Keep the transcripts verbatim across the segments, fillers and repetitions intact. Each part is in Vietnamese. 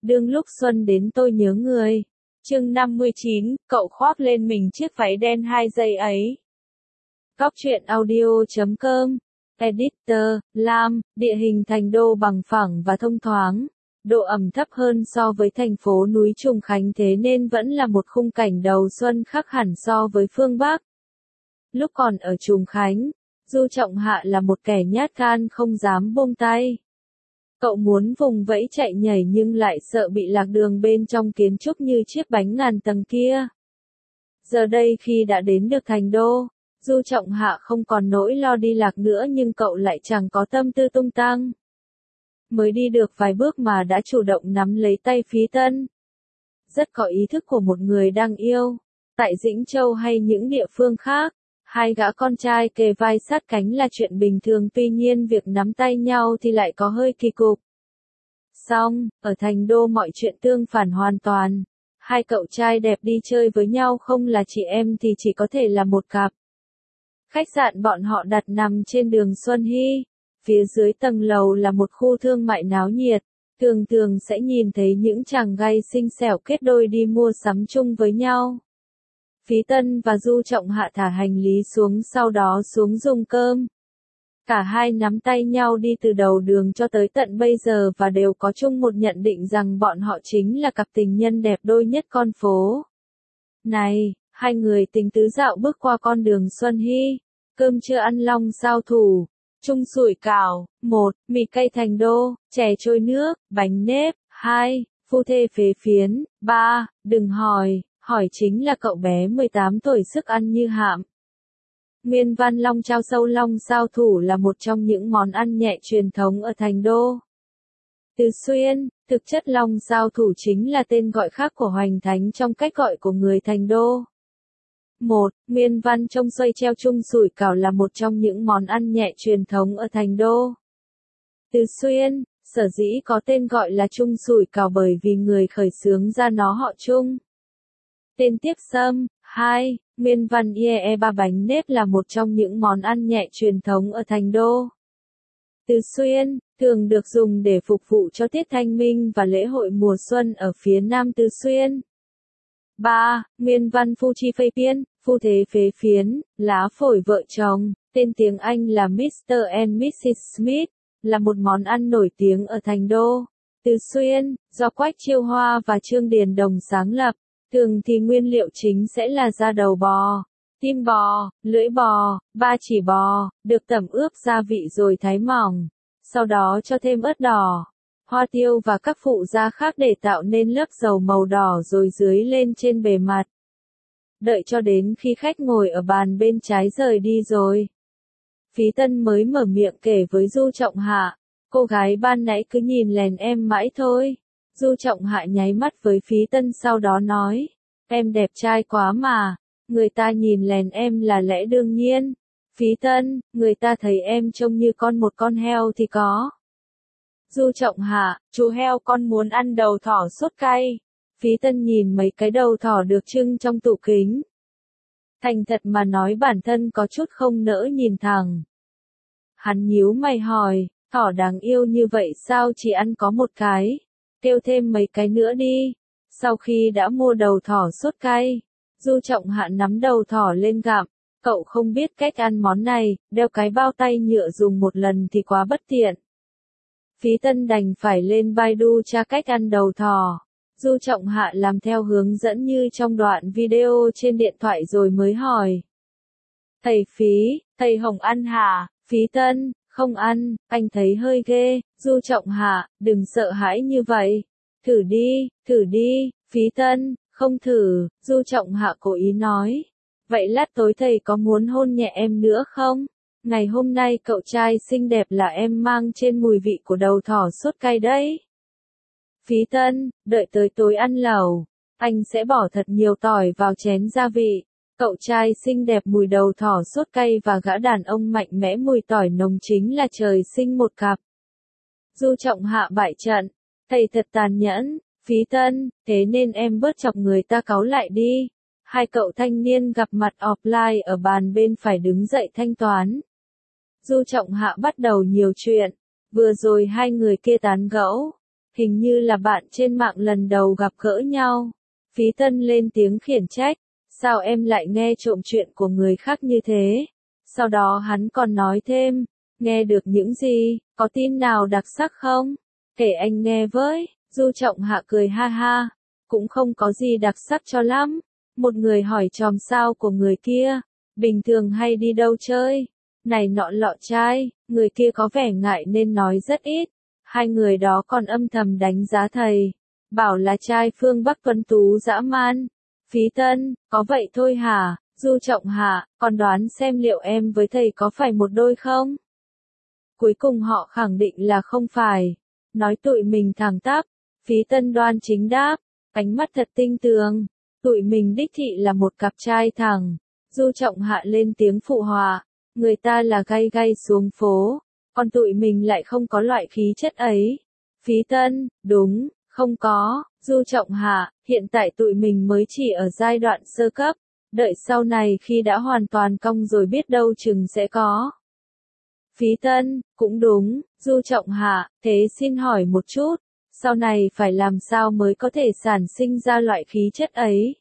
đương lúc xuân đến tôi nhớ người. Chương năm mươi chín, cậu khoác lên mình chiếc váy đen hai giây ấy. Góc truyện audio chấm com. Editor, Lam, địa hình thành đô bằng phẳng và thông thoáng. Độ ẩm thấp hơn so với thành phố núi Trùng Khánh, thế nên vẫn là một khung cảnh đầu xuân khác hẳn so với phương Bắc. Lúc còn ở Trùng Khánh, Du Trọng Hạ là một kẻ nhát gan không dám buông tay. Cậu muốn vùng vẫy chạy nhảy nhưng lại sợ bị lạc đường bên trong kiến trúc như chiếc bánh ngàn tầng kia. Giờ đây khi đã đến được thành đô, Du Trọng Hạ không còn nỗi lo đi lạc nữa, nhưng cậu lại chẳng có tâm tư tung tăng. Mới đi được vài bước mà đã chủ động nắm lấy tay Phí Tân. Rất có ý thức của một người đang yêu. Tại Dĩnh Châu hay những địa phương khác, hai gã con trai kề vai sát cánh là chuyện bình thường, tuy nhiên việc nắm tay nhau thì lại có hơi kỳ cục. Xong, ở thành đô mọi chuyện tương phản hoàn toàn. Hai cậu trai đẹp đi chơi với nhau không là chị em thì chỉ có thể là một cặp. Khách sạn bọn họ đặt nằm trên đường Xuân Hy. Phía dưới tầng lầu là một khu thương mại náo nhiệt. Thường thường sẽ nhìn thấy những chàng gay xinh xẻo kết đôi đi mua sắm chung với nhau. Phí Tân và Du Trọng Hạ thả hành lý xuống, sau đó xuống dùng cơm. Cả hai nắm tay nhau đi từ đầu đường cho tới tận bây giờ và đều có chung một nhận định rằng bọn họ chính là cặp tình nhân đẹp đôi nhất con phố. Này, hai người tình tứ dạo bước qua con đường Xuân Hy. Cơm trưa ăn long sao thủ, chung sủi cảo, một, mì cay thành đô, chè trôi nước, bánh nếp, hai, phu thê phế phiến, ba, đừng hỏi, hỏi chính là cậu bé mười tám tuổi sức ăn như hạm. Nguyên văn long chao sâu long sao thủ là một trong những món ăn nhẹ truyền thống ở thành đô. Từ Xuyên, thực chất long sao thủ chính là tên gọi khác của hoành thánh trong cách gọi của người thành đô. một. Nguyên văn trong xoay treo chung sủi cảo là một trong những món ăn nhẹ truyền thống ở thành đô. Từ Xuyên, sở dĩ có tên gọi là chung sủi cảo bởi vì người khởi xướng ra nó họ Chung. Tên tiếp xâm. hai. Nguyên văn ie ba bánh nếp là một trong những món ăn nhẹ truyền thống ở thành đô. Từ Xuyên, thường được dùng để phục vụ cho tiết thanh minh và lễ hội mùa xuân ở phía nam Từ Xuyên. ba. Nguyên văn phu chi phây phiến, phu thế phế phiến, lá phổi vợ chồng, tên tiếng Anh là mít-tơ and mít xít Smith, là một món ăn nổi tiếng ở thành đô. Từ Xuyên, do Quách Chiêu Hoa và Trương Điền Đồng sáng lập, thường thì nguyên liệu chính sẽ là da đầu bò, tim bò, lưỡi bò, ba chỉ bò, được tẩm ướp gia vị rồi thái mỏng, sau đó cho thêm ớt đỏ, hoa tiêu và các phụ gia khác để tạo nên lớp dầu màu đỏ rồi dưới lên trên bề mặt. Đợi cho đến khi khách ngồi ở bàn bên trái rời đi rồi, Phí Tân mới mở miệng kể với Du Trọng Hạ, cô gái ban nãy cứ nhìn lén em mãi thôi. Du Trọng Hạ nháy mắt với Phí Tân sau đó nói, em đẹp trai quá mà, người ta nhìn lén em là lẽ đương nhiên. Phí Tân, người ta thấy em trông như con một con heo thì có. Du Trọng Hạ, chú heo con muốn ăn đầu thỏ sốt cay. Phí Tân nhìn mấy cái đầu thỏ được trưng trong tủ kính. Thành thật mà nói bản thân có chút không nỡ nhìn thẳng. Hắn nhíu mày hỏi, thỏ đáng yêu như vậy sao chỉ ăn có một cái? Kêu thêm mấy cái nữa đi. Sau khi đã mua đầu thỏ sốt cay, Du Trọng Hạ nắm đầu thỏ lên gặm. Cậu không biết cách ăn món này, đeo cái bao tay nhựa dùng một lần thì quá bất tiện. Phí Tân đành phải lên Baidu tra cách ăn đầu thỏ. Du Trọng Hạ làm theo hướng dẫn như trong đoạn video trên điện thoại rồi mới hỏi. Thầy Phí, thầy Hồng ăn hả? Phí Tân, không ăn, anh thấy hơi ghê. Du Trọng Hạ, đừng sợ hãi như vậy. Thử đi, thử đi. Phí Tân, không thử. Du Trọng Hạ cố ý nói. Vậy lát tối thầy có muốn hôn nhẹ em nữa không? Ngày hôm nay cậu trai xinh đẹp là em mang trên mùi vị của đầu thỏ sốt cay đấy. Phí Tân, đợi tới tối ăn lẩu, anh sẽ bỏ thật nhiều tỏi vào chén gia vị. Cậu trai xinh đẹp mùi đầu thỏ sốt cay và gã đàn ông mạnh mẽ mùi tỏi nồng chính là trời sinh một cặp. Du Trọng Hạ bại trận, thầy thật tàn nhẫn. Phí Tân, thế nên em bớt chọc người ta cáu lại đi. Hai cậu thanh niên gặp mặt offline ở bàn bên phải đứng dậy thanh toán. Du Trọng Hạ bắt đầu nhiều chuyện. Vừa rồi hai người kia tán gẫu. hình như là bạn trên mạng lần đầu gặp gỡ nhau. Phí Tân lên tiếng khiển trách, sao em lại nghe trộm chuyện của người khác như thế? Sau đó hắn còn nói thêm, nghe được những gì, có tin nào đặc sắc không? Kể anh nghe với. Du Trọng Hạ cười ha ha, cũng không có gì đặc sắc cho lắm. Một người hỏi chòm sao của người kia, bình thường hay đi đâu chơi, này nọ lọ trai, người kia có vẻ ngại nên nói rất ít. Hai người đó còn âm thầm đánh giá thầy, bảo là trai phương Bắc tuấn tú dã man. Phí Tân, có vậy thôi hả? Du Trọng Hạ, còn đoán xem liệu em với thầy có phải một đôi không? Cuối cùng họ khẳng định là không phải. Nói tụi mình thẳng tắp. Phí Tân đoan chính đáp, ánh mắt thật tinh tường. Tụi mình đích thị là một cặp trai thẳng. Du Trọng Hạ lên tiếng phụ họa, người ta là gay gay xuống phố, còn tụi mình lại không có loại khí chất ấy. Phí Tân, đúng, không có. Du Trọng Hạ, hiện tại tụi mình mới chỉ ở giai đoạn sơ cấp, đợi sau này khi đã hoàn toàn cong rồi biết đâu chừng sẽ có. Phí Tân, cũng đúng. Du Trọng Hạ, thế xin hỏi một chút, sau này phải làm sao mới có thể sản sinh ra loại khí chất ấy?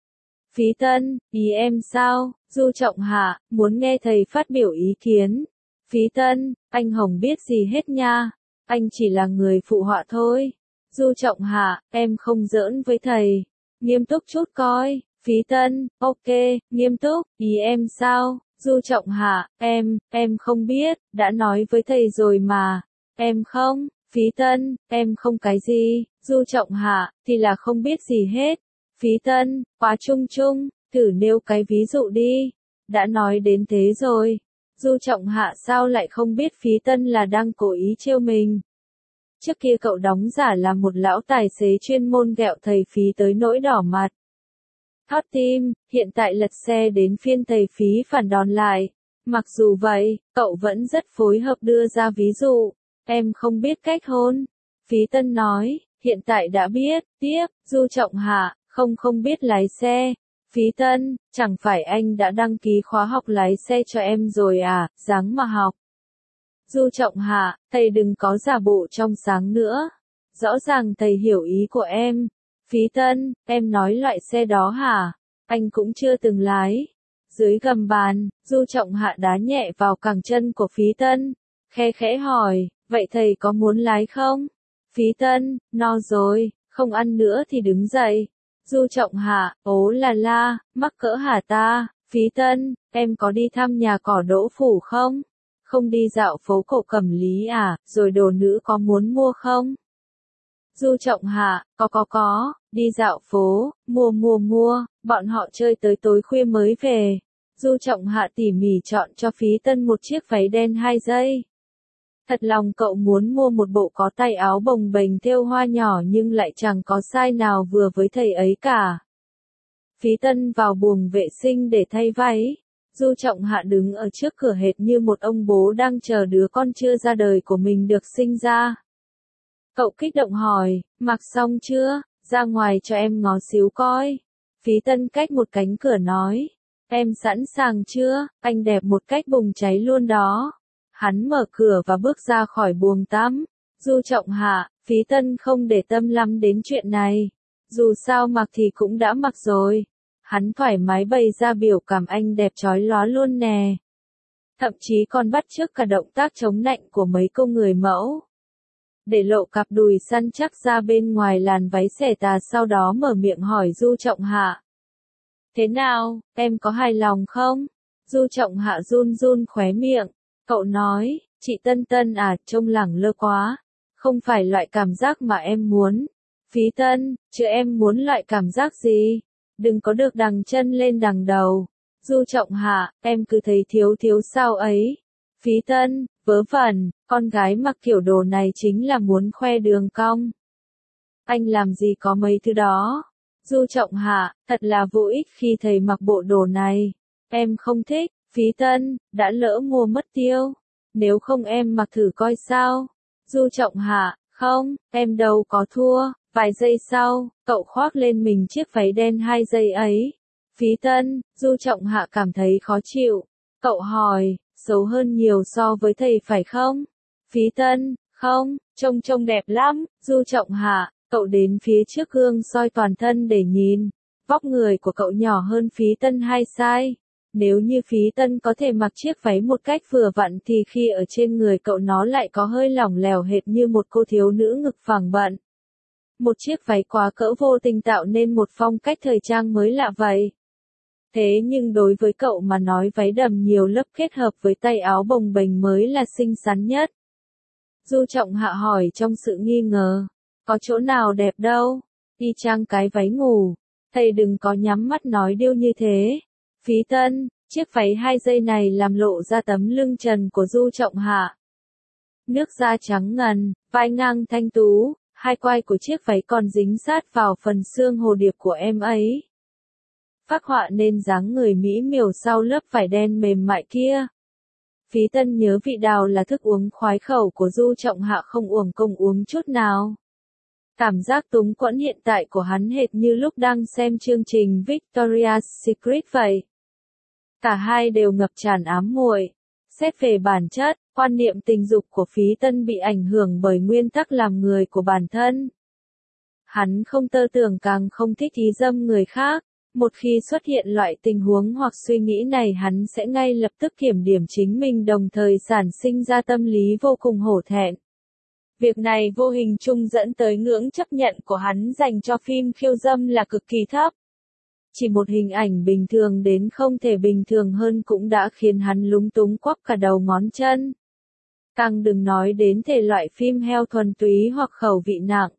Phí Tân, ý em sao? Du Trọng Hạ, muốn nghe thầy phát biểu ý kiến. Phí Tân, anh Hồng biết gì hết nha, anh chỉ là người phụ họa thôi. Du Trọng Hạ, em không giỡn với thầy, nghiêm túc chút coi. Phí Tân, ok, nghiêm túc, ý em sao? Du Trọng Hạ, em, em không biết, đã nói với thầy rồi mà. Em không? Phí Tân, em không cái gì? Du Trọng Hạ, thì là không biết gì hết. Phí Tân, quá chung chung, thử nêu cái ví dụ đi. Đã nói đến thế rồi. Du Trọng Hạ sao lại không biết Phí Tân là đang cố ý trêu mình. Trước kia cậu đóng giả là một lão tài xế chuyên môn ghẹo thầy Phí tới nỗi đỏ mặt. Thót tim, hiện tại lật xe đến phiên thầy Phí phản đòn lại. Mặc dù vậy, cậu vẫn rất phối hợp đưa ra ví dụ. Em không biết cách hôn. Phí Tân nói, hiện tại đã biết. Tiếp, Du Trọng Hạ, không không biết lái xe. Phí Tân, chẳng phải anh đã đăng ký khóa học lái xe cho em rồi à, ráng mà học. Du Trọng Hạ, thầy đừng có giả bộ trong sáng nữa. Rõ ràng thầy hiểu ý của em. Phí Tân, em nói loại xe đó hả? Anh cũng chưa từng lái. Dưới gầm bàn, Du Trọng Hạ đá nhẹ vào cẳng chân của Phí Tân. Khe khẽ hỏi, vậy thầy có muốn lái không? Phí Tân, no rồi, không ăn nữa thì đứng dậy. Du Trọng Hạ, ố là la, mắc cỡ hả ta? Phí Tân, em có đi thăm nhà cỏ Đỗ Phủ không? Không đi dạo phố cổ Cẩm Lý à, rồi đồ nữ có muốn mua không? Du Trọng Hạ, có có có, đi dạo phố, mua mua mua, bọn họ chơi tới tối khuya mới về. Du Trọng Hạ tỉ mỉ chọn cho Phí Tân một chiếc váy đen hai dây. Thật lòng cậu muốn mua một bộ có tay áo bồng bềnh thêu hoa nhỏ nhưng lại chẳng có size nào vừa với thầy ấy cả. Phí Tân vào buồng vệ sinh để thay váy. Du Trọng Hạ đứng ở trước cửa hệt như một ông bố đang chờ đứa con chưa ra đời của mình được sinh ra. Cậu kích động hỏi, mặc xong chưa, ra ngoài cho em ngó xíu coi. Phí Tân cách một cánh cửa nói, em sẵn sàng chưa, anh đẹp một cách bùng cháy luôn đó. Hắn mở cửa và bước ra khỏi buồng tắm. Du Trọng Hạ, Phí Tân không để tâm lắm đến chuyện này. Dù sao mặc thì cũng đã mặc rồi. Hắn thoải mái bày ra biểu cảm anh đẹp chói lóa luôn nè. Thậm chí còn bắt chước cả động tác chống nạnh của mấy cô người mẫu. Để lộ cặp đùi săn chắc ra bên ngoài làn váy xẻ tà, sau đó mở miệng hỏi Du Trọng Hạ. Thế nào, em có hài lòng không? Du Trọng Hạ run run khóe miệng. Cậu nói, chị Tân Tân à, trông lẳng lơ quá. Không phải loại cảm giác mà em muốn. Phí Tân, chứ em muốn loại cảm giác gì? Đừng có được đằng chân lên đằng đầu. Du Trọng Hạ, em cứ thấy thiếu thiếu sao ấy. Phí Tân, vớ vẩn, con gái mặc kiểu đồ này chính là muốn khoe đường cong. Anh làm gì có mấy thứ đó. Du Trọng Hạ, thật là vô ích khi thầy mặc bộ đồ này. Em không thích. Phí Tân, đã lỡ mua mất tiêu. Nếu không em mặc thử coi sao. Du Trọng Hạ, không, em đâu có thua. Vài giây sau, cậu khoác lên mình chiếc váy đen hai dây ấy. Phí Tân, Du Trọng Hạ cảm thấy khó chịu. Cậu hỏi, xấu hơn nhiều so với thầy phải không? Phí Tân, Không, trông trông đẹp lắm, Du Trọng Hạ, cậu đến phía trước gương soi toàn thân để nhìn. Vóc người của cậu nhỏ hơn Phí Tân hai size. Nếu như Phí Tân có thể mặc chiếc váy một cách vừa vặn thì khi ở trên người cậu nó lại có hơi lỏng lẻo hệt như một cô thiếu nữ ngực phẳng bận. Một chiếc váy quá cỡ vô tình tạo nên một phong cách thời trang mới lạ vậy. Thế nhưng đối với cậu mà nói váy đầm nhiều lớp kết hợp với tay áo bồng bềnh mới là xinh xắn nhất. Du Trọng Hạ hỏi trong sự nghi ngờ. Có chỗ nào đẹp đâu, y chang cái váy ngủ. Thầy đừng có nhắm mắt nói điêu như thế. Phí Tân, chiếc váy hai dây này làm lộ ra tấm lưng trần của Du Trọng Hạ. Nước da trắng ngần, vai ngang thanh tú, hai quai của chiếc váy còn dính sát vào phần xương hồ điệp của em ấy. Phác họa nên dáng người mỹ miều sau lớp vải đen mềm mại kia. Phí Tân nhớ vị đào là thức uống khoái khẩu của Du Trọng Hạ không uổng công uống chút nào. Cảm giác túng quẫn hiện tại của hắn hệt như lúc đang xem chương trình Victoria's Secret vậy. Cả hai đều ngập tràn ám muội. Xét về bản chất, quan niệm tình dục của Phí Tân bị ảnh hưởng bởi nguyên tắc làm người của bản thân. Hắn không tơ tưởng càng không thích ý dâm người khác. Một khi xuất hiện loại tình huống hoặc suy nghĩ này hắn sẽ ngay lập tức kiểm điểm chính mình đồng thời sản sinh ra tâm lý vô cùng hổ thẹn. Việc này vô hình chung dẫn tới ngưỡng chấp nhận của hắn dành cho phim khiêu dâm là cực kỳ thấp. Chỉ một hình ảnh bình thường đến không thể bình thường hơn cũng đã khiến hắn lúng túng quắp cả đầu ngón chân. Càng đừng nói đến thể loại phim heo thuần túy hoặc khẩu vị nặng.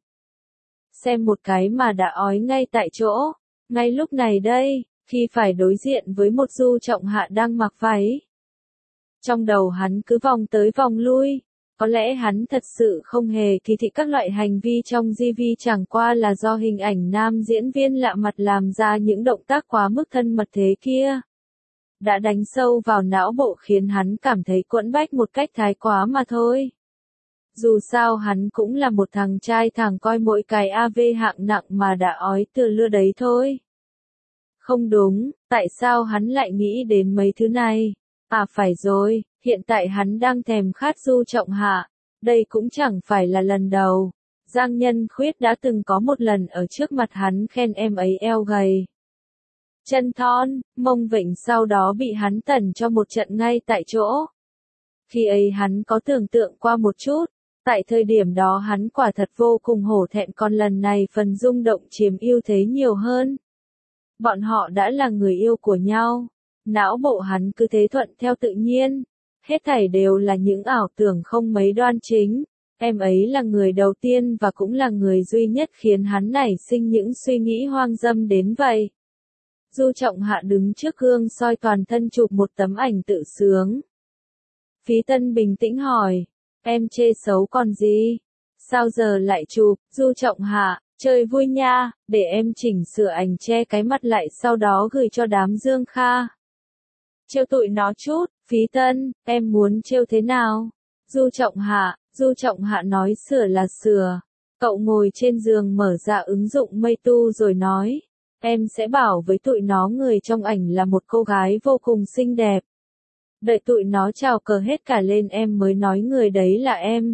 Xem một cái mà đã ói ngay tại chỗ. Ngay lúc này đây, khi phải đối diện với một Du Trọng Hạ đang mặc váy. Trong đầu hắn cứ vòng tới vòng lui. Có lẽ hắn thật sự không hề kỳ thị các loại hành vi trong gi vi chẳng qua là do hình ảnh nam diễn viên lạ mặt làm ra những động tác quá mức thân mật thế kia. Đã đánh sâu vào não bộ khiến hắn cảm thấy quẫn bách một cách thái quá mà thôi. Dù sao hắn cũng là một thằng trai thẳng coi mỗi cái a vê hạng nặng mà đã ói từ lưa đấy thôi. Không đúng, tại sao hắn lại nghĩ đến mấy thứ này? À phải rồi, hiện tại hắn đang thèm khát Du Trọng Hạ. Đây cũng chẳng phải là lần đầu. Giang Nhân Khuyết đã từng có một lần ở trước mặt hắn khen em ấy eo gầy. Chân thon, mông vịnh sau đó bị hắn tẩn cho một trận ngay tại chỗ. Khi ấy hắn có tưởng tượng qua một chút. Tại thời điểm đó hắn quả thật vô cùng hổ thẹn còn lần này phần rung động chiếm ưu thế nhiều hơn. Bọn họ đã là người yêu của nhau. Não bộ hắn cứ thế thuận theo tự nhiên. Hết thảy đều là những ảo tưởng không mấy đoan chính. Em ấy là người đầu tiên và cũng là người duy nhất khiến hắn nảy sinh những suy nghĩ hoang dâm đến vậy. Du Trọng Hạ đứng trước gương soi toàn thân chụp một tấm ảnh tự sướng. Phí Tân bình tĩnh hỏi. Em chê xấu còn gì? Sao giờ lại chụp? Du Trọng Hạ, chơi vui nha, để em chỉnh sửa ảnh che cái mặt lại sau đó gửi cho đám Dương Kha. Trêu tụi nó chút, Phí Tân, em muốn trêu thế nào? Du Trọng Hạ, Du Trọng Hạ nói sửa là sửa. Cậu ngồi trên giường mở ra ứng dụng Mây Tu rồi nói. Em sẽ bảo với tụi nó người trong ảnh là một cô gái vô cùng xinh đẹp. Đợi tụi nó trào cờ hết cả lên em mới nói người đấy là em.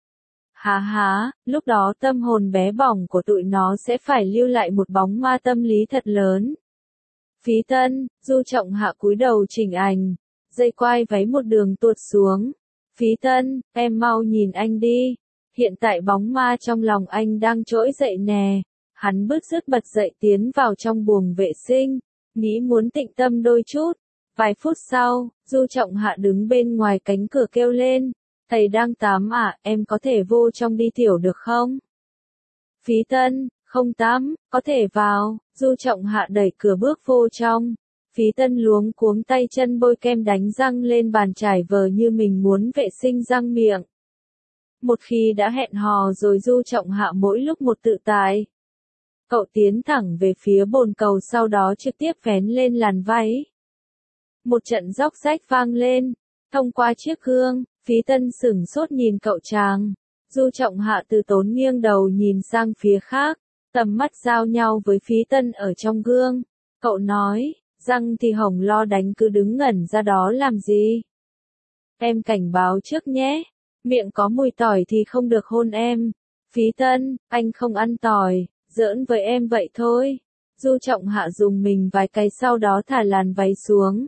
Há há, lúc đó tâm hồn bé bỏng của tụi nó sẽ phải lưu lại một bóng ma tâm lý thật lớn. Phí Tân, Du Trọng Hạ cúi đầu chỉnh ảnh, dây quai váy một đường tuột xuống. Phí Tân, em mau nhìn anh đi. Hiện tại bóng ma trong lòng anh đang trỗi dậy nè. Hắn bứt rứt bật dậy tiến vào trong buồng vệ sinh, nghĩ muốn tịnh tâm đôi chút. Vài phút sau, Du Trọng Hạ đứng bên ngoài cánh cửa kêu lên. Thầy đang tắm à, em có thể vô trong đi tiểu được không? Phí Tân, không tắm, có thể vào. Du Trọng Hạ đẩy cửa bước vô trong. Phí Tân luống cuống tay chân bôi kem đánh răng lên bàn trải vờ như mình muốn vệ sinh răng miệng. Một khi đã hẹn hò rồi Du Trọng Hạ mỗi lúc một tự tại. Cậu tiến thẳng về phía bồn cầu sau đó trực tiếp vén lên làn váy. Một trận róc rách vang lên. Thông qua chiếc gương, Phí Tân sửng sốt nhìn cậu chàng. Du Trọng Hạ từ tốn nghiêng đầu nhìn sang phía khác. Tầm mắt giao nhau với Phí Tân ở trong gương. Cậu nói, răng thì hồng lo đánh cứ đứng ngẩn ra đó làm gì? Em cảnh báo trước nhé. miệng có mùi tỏi thì không được hôn em. Phí Tân, anh không ăn tỏi, giỡn với em vậy thôi. Du Trọng Hạ dùng mình vài cái sau đó thả làn váy xuống.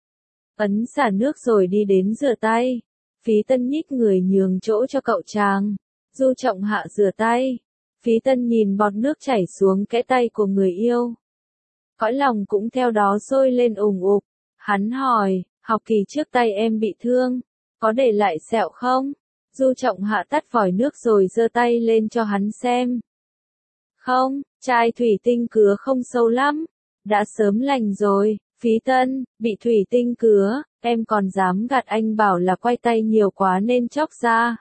Ấn xả nước rồi đi đến rửa tay. Phí Tân nhích người nhường chỗ cho cậu chàng. Du Trọng Hạ rửa tay. Phí Tân nhìn bọt nước chảy xuống kẽ tay của người yêu. Cõi lòng cũng theo đó sôi lên ùng ục. Hắn hỏi, học kỳ trước tay em bị thương, có để lại sẹo không? Du Trọng Hạ tắt vòi nước rồi giơ tay lên cho hắn xem. Không, chai thủy tinh cứa không sâu lắm, đã sớm lành rồi. Phí Tân, bị thủy tinh cứa, em còn dám gạt anh bảo là quay tay nhiều quá nên chóc ra.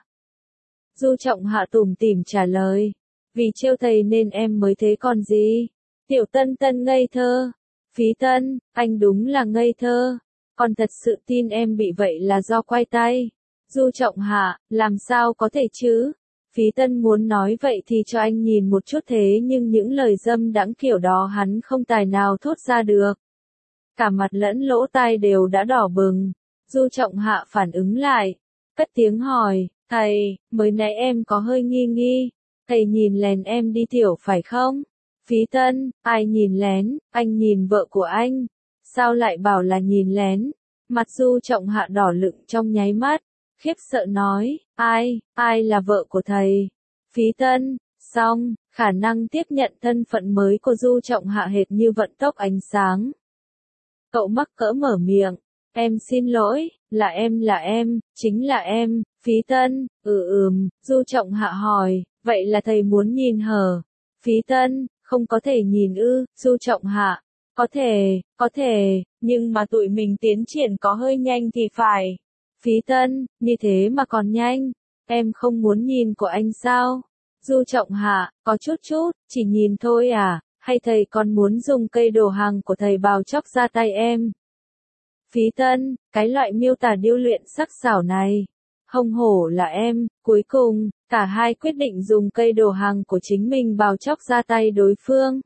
Du Trọng Hạ tủm tỉm trả lời, vì trêu thầy nên em mới thế còn gì. Tiểu Tân Tân ngây thơ. Phí Tân, anh đúng là ngây thơ. Còn thật sự tin em bị vậy là do quay tay. Du Trọng Hạ, làm sao có thể chứ? Phí Tân muốn nói vậy thì cho anh nhìn một chút thế nhưng những lời dâm đãng kiểu đó hắn không tài nào thốt ra được. Cả mặt lẫn lỗ tai đều đã đỏ bừng. Du Trọng Hạ phản ứng lại, cất tiếng hỏi, thầy, mới nãy em có hơi nghi nghi, thầy nhìn lén em đi tiểu phải không? Phí Tân, ai nhìn lén, anh nhìn vợ của anh, sao lại bảo là nhìn lén? Mặt Du Trọng Hạ đỏ lựng trong nháy mắt, khiếp sợ nói, ai, ai là vợ của thầy? Phí Tân, xong, khả năng tiếp nhận thân phận mới của Du Trọng Hạ hệt như vận tốc ánh sáng. Cậu mắc cỡ mở miệng, em xin lỗi, là em là em, chính là em. Phí Tân, ừ ừm, Du Trọng Hạ hỏi, vậy là thầy muốn nhìn hở? Phí Tân, không có thể nhìn ư? Du Trọng Hạ, có thể, có thể, nhưng mà tụi mình tiến triển có hơi nhanh thì phải. Phí Tân, như thế mà còn nhanh, em không muốn nhìn của anh sao? Du Trọng Hạ, có chút chút, chỉ nhìn thôi à, hay thầy còn muốn dùng cây đồ hàng của thầy bào chóc ra tay em? Phí Tân, cái loại miêu tả điêu luyện sắc sảo này, hông hổ là em. Cuối cùng, cả hai quyết định dùng cây đồ hàng của chính mình bào chóc ra tay đối phương.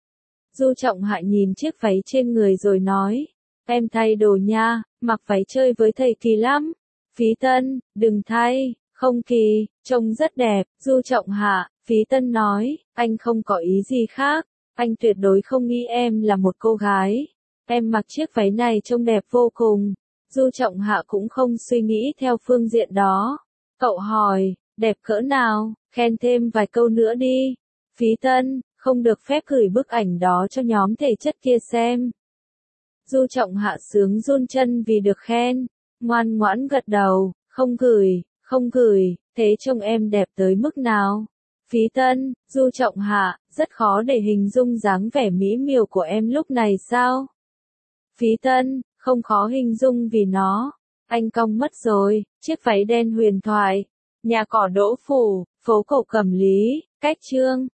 Du Trọng Hạ nhìn chiếc váy trên người rồi nói, em thay đồ nha, mặc váy chơi với thầy kỳ lắm. Phí Tân, đừng thay, không kỳ, trông rất đẹp. Du Trọng Hạ, Phí Tân nói, anh không có ý gì khác, anh tuyệt đối không nghĩ em là một cô gái. Em mặc chiếc váy này trông đẹp vô cùng. Du Trọng Hạ cũng không suy nghĩ theo phương diện đó. Cậu hỏi, đẹp cỡ nào, khen thêm vài câu nữa đi. Phí Tân, không được phép gửi bức ảnh đó cho nhóm thể chất kia xem. Du Trọng Hạ sướng run chân vì được khen, ngoan ngoãn gật đầu, không gửi, không gửi, thế trông em đẹp tới mức nào? Phí Tân, Du Trọng Hạ, rất khó để hình dung dáng vẻ mỹ miều của em lúc này sao? Phí Tân, không khó hình dung vì nó, anh cong mất rồi, chiếc váy đen huyền thoại, nhà cỏ Đỗ Phủ, phố cổ Cẩm Lý, cách chương.